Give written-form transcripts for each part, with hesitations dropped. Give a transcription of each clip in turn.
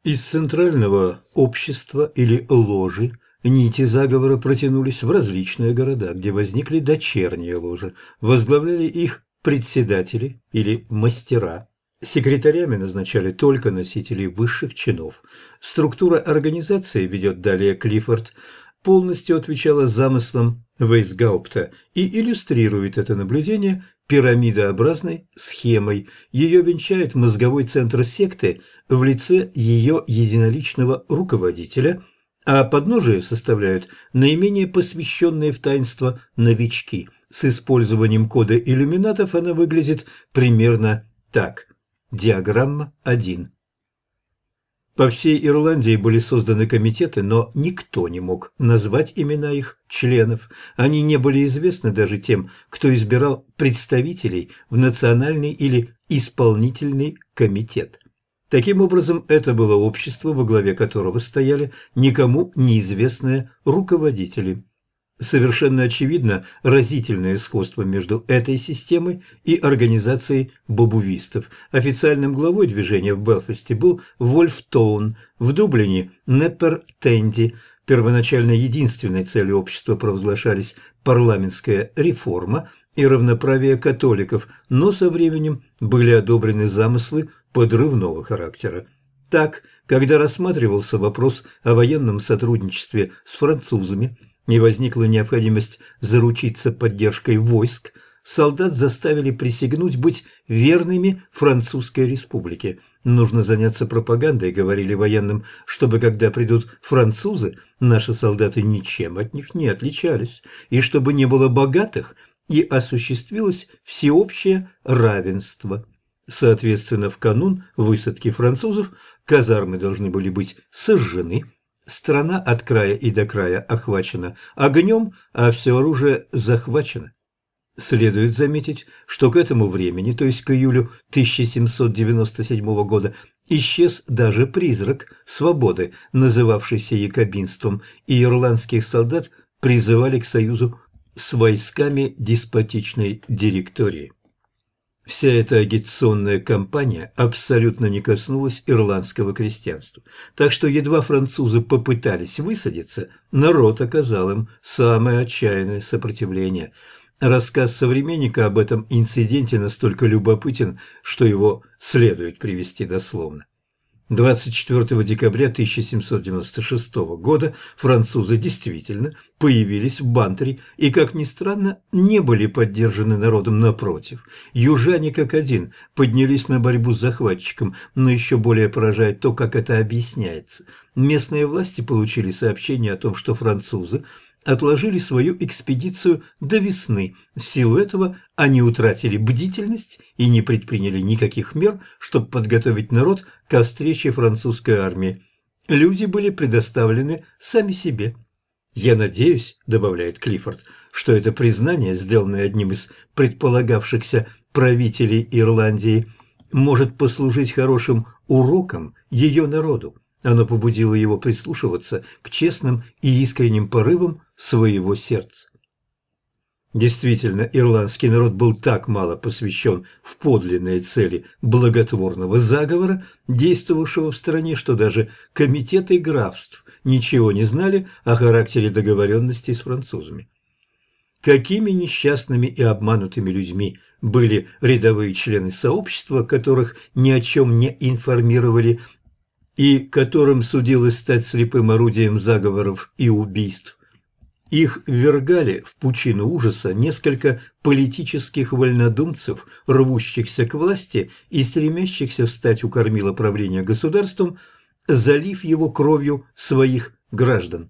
Из центрального общества или ложи нити заговора протянулись в различные города, где возникли дочерние ложи, возглавляли их председатели или мастера. Секретарями назначали только носителей высших чинов. Структура организации, ведет далее Клиффорд, полностью отвечала замыслам Вейсгаупта и иллюстрирует это наблюдение пирамидообразной схемой. Ее венчает мозговой центр секты в лице ее единоличного руководителя, а подножие составляют наименее посвященные в таинство новички. С использованием кода иллюминатов она выглядит примерно так. Диаграмма 1. По всей Ирландии были созданы комитеты, но никто не мог назвать имена их членов. Они не были известны даже тем, кто избирал представителей в национальный или исполнительный комитет. Таким образом, это было общество, во главе которого стояли никому неизвестные руководители. Совершенно очевидно разительное сходство между этой системой и организацией бобувистов. Официальным главой движения в Белфасте был Вольф Тоун, в Дублине – Неппер Тенди. Первоначально единственной целью общества провозглашались парламентская реформа и равноправие католиков, но со временем были одобрены замыслы подрывного характера. Так, когда рассматривался вопрос о военном сотрудничестве с французами, и возникла необходимость заручиться поддержкой войск, солдат заставили присягнуть быть верными Французской республике. Нужно заняться пропагандой, говорили военным, чтобы, когда придут французы, наши солдаты ничем от них не отличались, и чтобы не было богатых, и осуществилось всеобщее равенство. Соответственно, в канун высадки французов казармы должны были быть сожжены, страна от края и до края охвачена огнем, а все оружие захвачено. Следует заметить, что к этому времени, то есть к июлю 1797 года, исчез даже призрак свободы, называвшийся якобинством, и ирландских солдат призывали к союзу с войсками деспотичной директории. Вся эта агитационная кампания абсолютно не коснулась ирландского крестьянства, так что едва французы попытались высадиться, народ оказал им самое отчаянное сопротивление. Рассказ современника об этом инциденте настолько любопытен, что его следует привести дословно. 24 декабря 1796 года французы действительно появились в Бантри и, как ни странно, не были поддержаны народом, напротив. Южане как один поднялись на борьбу с захватчиком, но еще более поражает то, как это объясняется. Местные власти получили сообщение о том, что французы отложили свою экспедицию до весны. В силу этого они утратили бдительность и не предприняли никаких мер, чтобы подготовить народ ко встрече французской армии. Люди были предоставлены сами себе. «Я надеюсь», – добавляет Клиффорд, – что это признание, сделанное одним из предполагавшихся правителей Ирландии, может послужить хорошим уроком ее народу. Оно побудило его прислушиваться к честным и искренним порывам своего сердца. Действительно, ирландский народ был так мало посвящен в подлинные цели благотворного заговора, действовавшего в стране, что даже комитеты графств ничего не знали о характере договоренностей с французами. Какими несчастными и обманутыми людьми были рядовые члены сообщества, которых ни о чем не информировали, и которым судилось стать слепым орудием заговоров и убийств. Их ввергали в пучину ужаса несколько политических вольнодумцев, рвущихся к власти и стремящихся встать у кормила правления государством, залив его кровью своих граждан.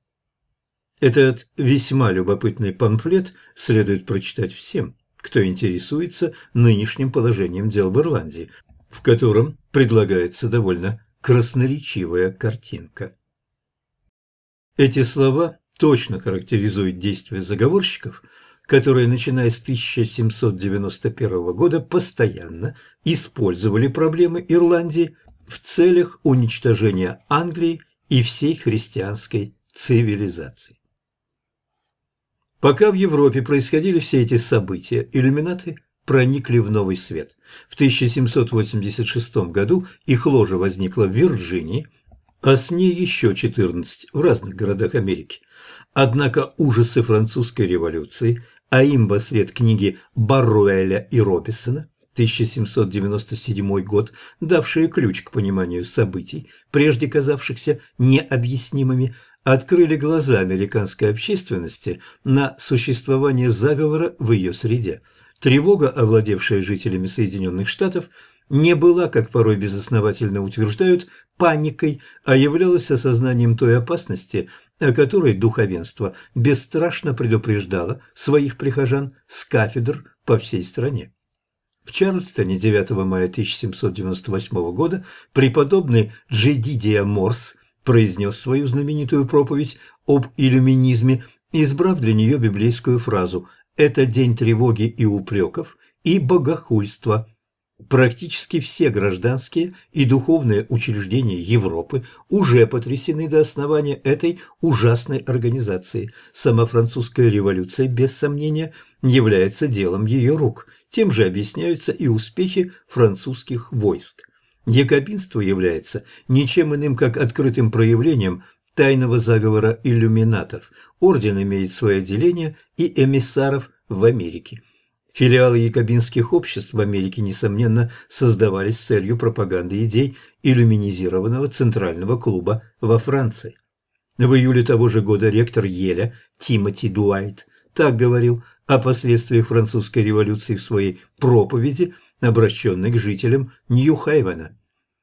Этот весьма любопытный памфлет следует прочитать всем, кто интересуется нынешним положением дел в Ирландии, в котором предлагается довольно красноречивая картинка. Эти слова точно характеризуют действия заговорщиков, которые, начиная с 1791 года, постоянно использовали проблемы Ирландии в целях уничтожения Англии и всей христианской цивилизации. Пока в Европе происходили все эти события, иллюминаты проникли в новый свет. В 1786 году их ложа возникла в Вирджинии, а с ней еще 14 в разных городах Америки. Однако ужасы французской революции, а им во след книги Барруэля и Робисона, 1797 год, давшие ключ к пониманию событий, прежде казавшихся необъяснимыми, открыли глаза американской общественности на существование заговора в ее среде. Тревога, овладевшая жителями Соединенных Штатов, не была, как порой безосновательно утверждают, паникой, а являлась осознанием той опасности, о которой духовенство бесстрашно предупреждало своих прихожан с кафедр по всей стране. В Чарльстоне 9 мая 1798 года преподобный Джедидия Морс произнес свою знаменитую проповедь об иллюминизме, избрав для нее библейскую фразу «Это день тревоги и упреков и богохульства». Практически все гражданские и духовные учреждения Европы уже потрясены до основания этой ужасной организации. Сама французская революция, без сомнения, является делом ее рук. Тем же объясняются и успехи французских войск. Якобинство является ничем иным, как открытым проявлением тайного заговора иллюминатов. Орден имеет свои отделения и эмиссаров в Америке. Филиалы якобинских обществ в Америке, несомненно, создавались с целью пропаганды идей иллюминизированного Центрального клуба во Франции. В июле того же года ректор Йеля Тимоти Дуайт так говорил о последствиях французской революции в своей проповеди, обращенной к жителям Нью-Хейвена.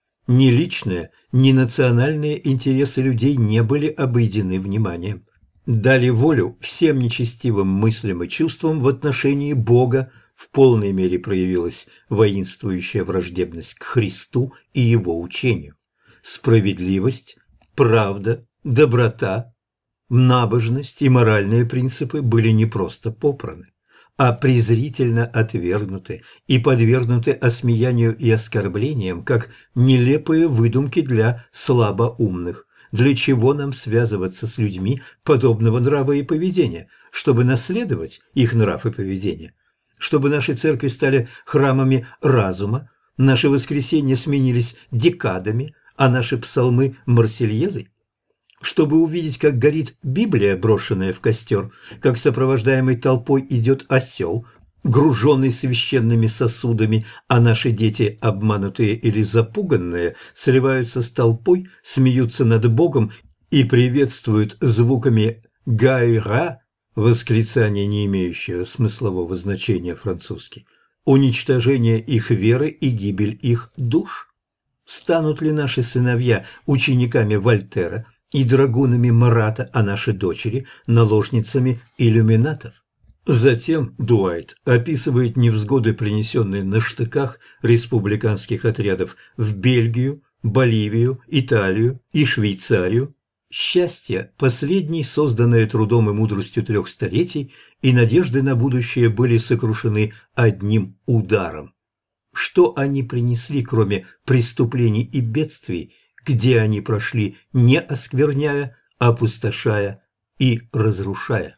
Ни личные, ни национальные интересы людей не были обойдены вниманием. Дали волю всем нечестивым мыслям и чувствам в отношении Бога, в полной мере проявилась воинствующая враждебность к Христу и Его учению. Справедливость, правда, доброта, набожность и моральные принципы были не просто попраны, а презрительно отвергнуты и подвергнуты осмеянию и оскорблениям, как нелепые выдумки для слабоумных. Для чего нам связываться с людьми подобного нрава и поведения? Чтобы наследовать их нрав и поведение? Чтобы наши церкви стали храмами разума, наши воскресенья сменились декадами, а наши псалмы – марсельезой? Чтобы увидеть, как горит Библия, брошенная в костер, как сопровождаемый толпой идет осел, груженный священными сосудами, а наши дети, обманутые или запуганные, сливаются с толпой, смеются над Богом и приветствуют звуками «гайра», восклицание, не имеющее смыслового значения французский, уничтожение их веры и гибель их душ? Станут ли наши сыновья учениками Вольтера и драгунами Марата, а наши дочери – наложницами иллюминатов? Затем Дуайт описывает невзгоды, принесенные на штыках республиканских отрядов в Бельгию, Боливию, Италию и Швейцарию. Счастье, последнее, созданное трудом и мудростью 3 столетий, и надежды на будущее были сокрушены одним ударом. Что они принесли, кроме преступлений и бедствий, где они прошли, не оскверняя, опустошая и разрушая?